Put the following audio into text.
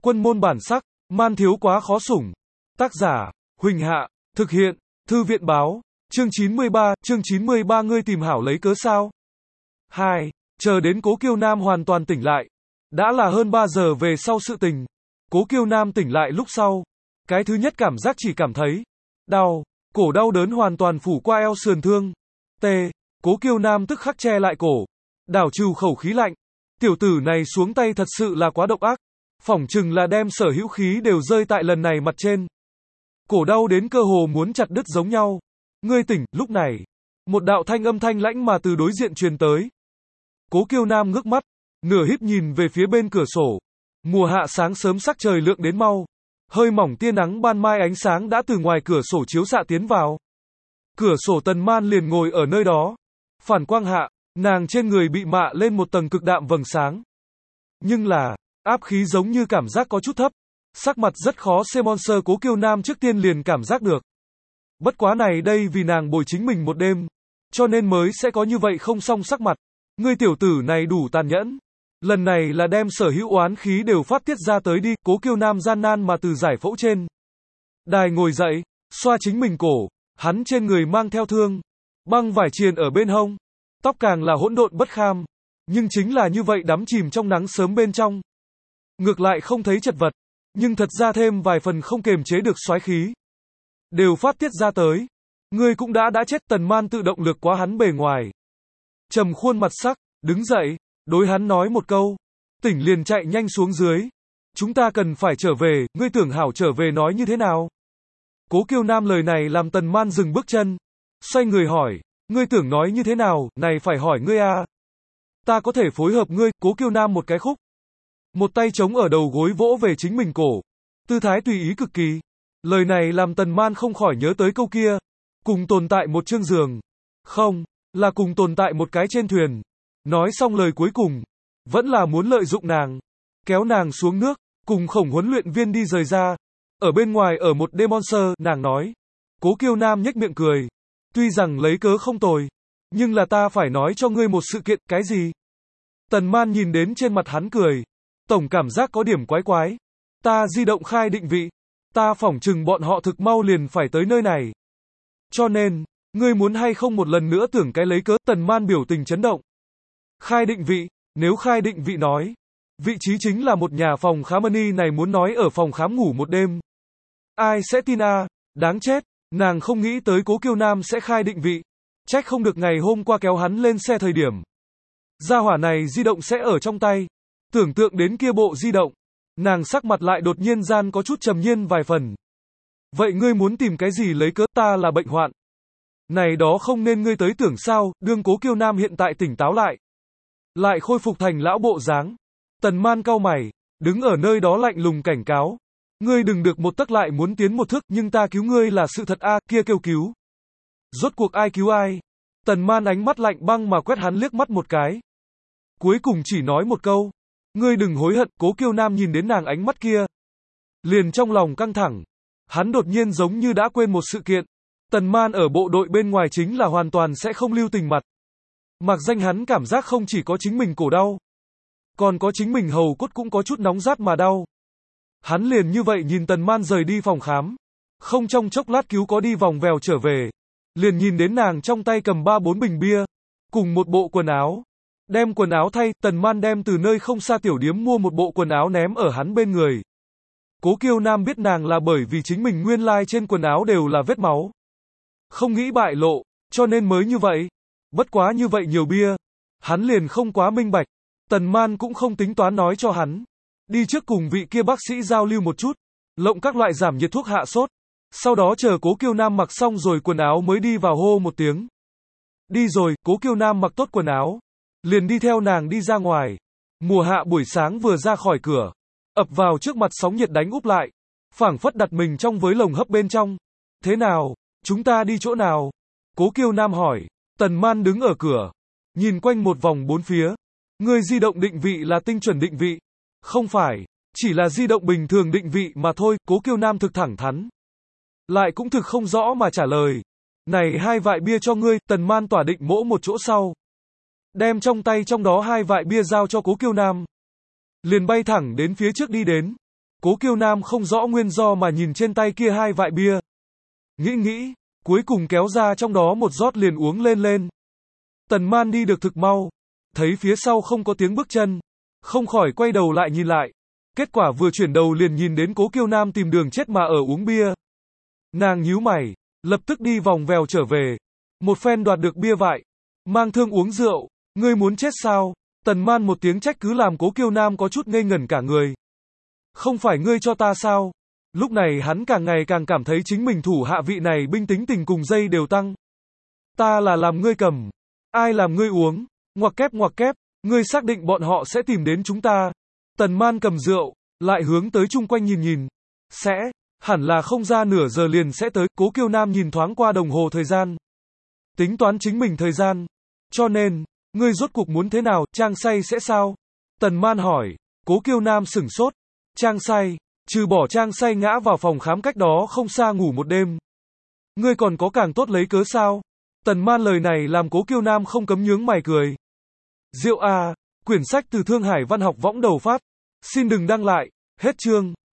Quân môn bản sắc, man thiếu quá khó sủng. Tác giả, Huỳnh Hạ, thực hiện, Thư viện báo, chương 93, ngươi tìm hảo lấy cớ sao? 2. Chờ đến Cố Kiêu Nam hoàn toàn tỉnh lại. Đã là hơn 3 giờ về sau sự tình. Cố Kiêu Nam tỉnh lại lúc sau. Cái thứ nhất cảm giác chỉ cảm thấy đau, cổ đau đớn hoàn toàn phủ qua eo sườn thương. T. Cố Kiêu Nam tức khắc che lại cổ. Đảo trừ khẩu khí lạnh. Tiểu tử này xuống tay thật sự là quá độc ác. Phỏng chừng là đem sở hữu khí đều rơi tại lần này mặt trên. Cổ đau đến cơ hồ muốn chặt đứt giống nhau. Ngươi tỉnh, lúc này. Một đạo thanh âm thanh lãnh mà từ đối diện truyền tới. Cố Kiêu Nam ngước mắt, nửa híp nhìn về phía bên cửa sổ. Mùa hạ sáng sớm sắc trời lượng đến mau. Hơi mỏng tia nắng ban mai ánh sáng đã từ ngoài cửa sổ chiếu xạ tiến vào. Cửa sổ Tần Man liền ngồi ở nơi đó. Phản quang hạ, nàng trên người bị mạ lên một tầng cực đạm vầng sáng. Nhưng là, áp khí giống như cảm giác có chút thấp. Sắc mặt rất khó xem monster Cố Kiêu Nam trước tiên liền cảm giác được. Bất quá này đây vì nàng bồi chính mình một đêm. Cho nên mới sẽ có như vậy không song sắc mặt. Ngươi tiểu tử này đủ tàn nhẫn. Lần này là đem sở hữu oán khí đều phát tiết ra tới đi. Cố Kiêu Nam gian nan mà từ giải phẫu trên đài ngồi dậy, xoa chính mình cổ. Hắn trên người mang theo thương, băng vải triền ở bên hông. Tóc càng là hỗn độn bất kham. Nhưng chính là như vậy đắm chìm trong nắng sớm bên trong. Ngược lại không thấy chật vật. Nhưng thật ra thêm vài phần không kềm chế được xoái khí. Đều phát tiết ra tới. Ngươi cũng đã chết. Tần Man tự động lược quá hắn bề ngoài. Trầm khuôn mặt sắc, đứng dậy, đối hắn nói một câu. Tỉnh liền chạy nhanh xuống dưới. Chúng ta cần phải trở về, ngươi tưởng hảo trở về nói như thế nào? Cố Kiêu Nam lời này làm Tần Man dừng bước chân. Xoay người hỏi, ngươi tưởng nói như thế nào, này phải hỏi ngươi à? Ta có thể phối hợp ngươi. Cố Kiêu Nam một cái khúc. Một tay chống ở đầu gối vỗ về chính mình cổ. Tư thái tùy ý cực kỳ. Lời này làm Tần Man không khỏi nhớ tới câu kia. Cùng tồn tại một chương giường. Không, là cùng tồn tại một cái trên thuyền. Nói xong lời cuối cùng. Vẫn là muốn lợi dụng nàng. Kéo nàng xuống nước. Cùng Khổng huấn luyện viên đi rời ra. Ở bên ngoài ở một đêm monster, nàng nói. Cố Kiêu Nam nhếch miệng cười. Tuy rằng lấy cớ không tồi. Nhưng là ta phải nói cho ngươi một sự kiện. Cái gì? Tần Man nhìn đến trên mặt hắn cười. Tổng cảm giác có điểm quái quái. Ta di động khai định vị. Ta phỏng chừng bọn họ thực mau liền phải tới nơi này. Cho nên, ngươi muốn hay không một lần nữa tưởng cái lấy cớ. Tần Man biểu tình chấn động. Khai định vị, nếu khai định vị nói. Vị trí chính là một nhà phòng khám money này muốn nói ở phòng khám ngủ một đêm. Ai sẽ tin à, đáng chết, nàng không nghĩ tới Cố Kiêu Nam sẽ khai định vị. Trách không được ngày hôm qua kéo hắn lên xe thời điểm. Gia hỏa này di động sẽ ở trong tay. Tưởng tượng đến kia bộ di động. Nàng sắc mặt lại đột nhiên gian có chút trầm nhiên vài phần. Vậy ngươi muốn tìm cái gì lấy cớ? Ta là bệnh hoạn. Này đó không nên ngươi tới tưởng sao? Đương Cố Kiêu Nam hiện tại tỉnh táo lại. Lại khôi phục thành lão bộ dáng. Tần Man cau mày, đứng ở nơi đó lạnh lùng cảnh cáo. Ngươi đừng được một tấc lại muốn tiến một thước, nhưng ta cứu ngươi là sự thật a, kia kêu cứu. Rốt cuộc ai cứu ai? Tần Man ánh mắt lạnh băng mà quét hắn liếc mắt một cái. Cuối cùng chỉ nói một câu. Ngươi đừng hối hận. Cố Kiêu Nam nhìn đến nàng ánh mắt kia. Liền trong lòng căng thẳng. Hắn đột nhiên giống như đã quên một sự kiện. Tần Man ở bộ đội bên ngoài chính là hoàn toàn sẽ không lưu tình mặt. Mặc danh hắn cảm giác không chỉ có chính mình cổ đau. Còn có chính mình hầu cốt cũng có chút nóng rát mà đau. Hắn liền như vậy nhìn Tần Man rời đi phòng khám. Không trong chốc lát cứu có đi vòng vèo trở về. Liền nhìn đến nàng trong tay cầm 3-4 bình bia. Cùng một bộ quần áo. Đem quần áo thay, Tần Man đem từ nơi không xa tiểu điếm mua một bộ quần áo ném ở hắn bên người. Cố Kiêu Nam biết nàng là bởi vì chính mình nguyên lai trên quần áo đều là vết máu. Không nghĩ bại lộ, cho nên mới như vậy. Bất quá như vậy nhiều bia. Hắn liền không quá minh bạch. Tần Man cũng không tính toán nói cho hắn. Đi trước cùng vị kia bác sĩ giao lưu một chút. Lộng các loại giảm nhiệt thuốc hạ sốt. Sau đó chờ Cố Kiêu Nam mặc xong rồi quần áo mới đi vào hô một tiếng. Đi rồi, Cố Kiêu Nam mặc tốt quần áo. Liền đi theo nàng đi ra ngoài. Mùa hạ buổi sáng vừa ra khỏi cửa. Ập vào trước mặt sóng nhiệt đánh úp lại. Phảng phất đặt mình trong với lồng hấp bên trong. Thế nào? Chúng ta đi chỗ nào? Cố Kiêu Nam hỏi. Tần Man đứng ở cửa. Nhìn quanh một vòng bốn phía. Ngươi di động định vị là tinh chuẩn định vị. Không phải. Chỉ là di động bình thường định vị mà thôi. Cố Kiêu Nam thực thẳng thắn. Lại cũng thực không rõ mà trả lời. Này 2 vại bia cho ngươi. Tần Man tỏa định mỗ một chỗ sau. Đem trong tay trong đó 2 vại bia giao cho Cố Kiêu Nam. Liền bay thẳng đến phía trước đi đến. Cố Kiêu Nam không rõ nguyên do mà nhìn trên tay kia hai vại bia. Nghĩ, cuối cùng kéo ra trong đó một rót liền uống lên. Tần Man đi được thực mau, thấy phía sau không có tiếng bước chân, không khỏi quay đầu lại nhìn lại. Kết quả vừa chuyển đầu liền nhìn đến Cố Kiêu Nam tìm đường chết mà ở uống bia. Nàng nhíu mày, lập tức đi vòng vèo trở về. Một phen đoạt được bia vại, mang thương uống rượu, ngươi muốn chết sao? Tần Man một tiếng trách cứ làm Cố Kiêu Nam có chút ngây ngẩn cả người. Không phải ngươi cho ta sao? Lúc này hắn càng ngày càng cảm thấy chính mình thủ hạ vị này binh tính tình cùng dây đều tăng. Ta là làm ngươi cầm, ai làm ngươi uống, ngoặc kép, ngươi xác định bọn họ sẽ tìm đến chúng ta. Tần Man cầm rượu, lại hướng tới chung quanh nhìn. Hẳn là không ra nửa giờ liền sẽ tới. Cố Kiêu Nam nhìn thoáng qua đồng hồ thời gian. Tính toán chính mình thời gian. Cho nên, ngươi rốt cuộc muốn thế nào, Trang say sẽ sao? Tần Man hỏi. Cố Kiêu Nam sửng sốt. Trang say, trừ bỏ Trang say ngã vào phòng khám cách đó không xa ngủ một đêm. Ngươi còn có càng tốt lấy cớ sao? Tần Man lời này làm Cố Kiêu Nam không cấm nhướng mày cười. Diệu à, quyển sách từ Thương Hải Văn học võng đầu phát. Xin đừng đăng lại, hết chương.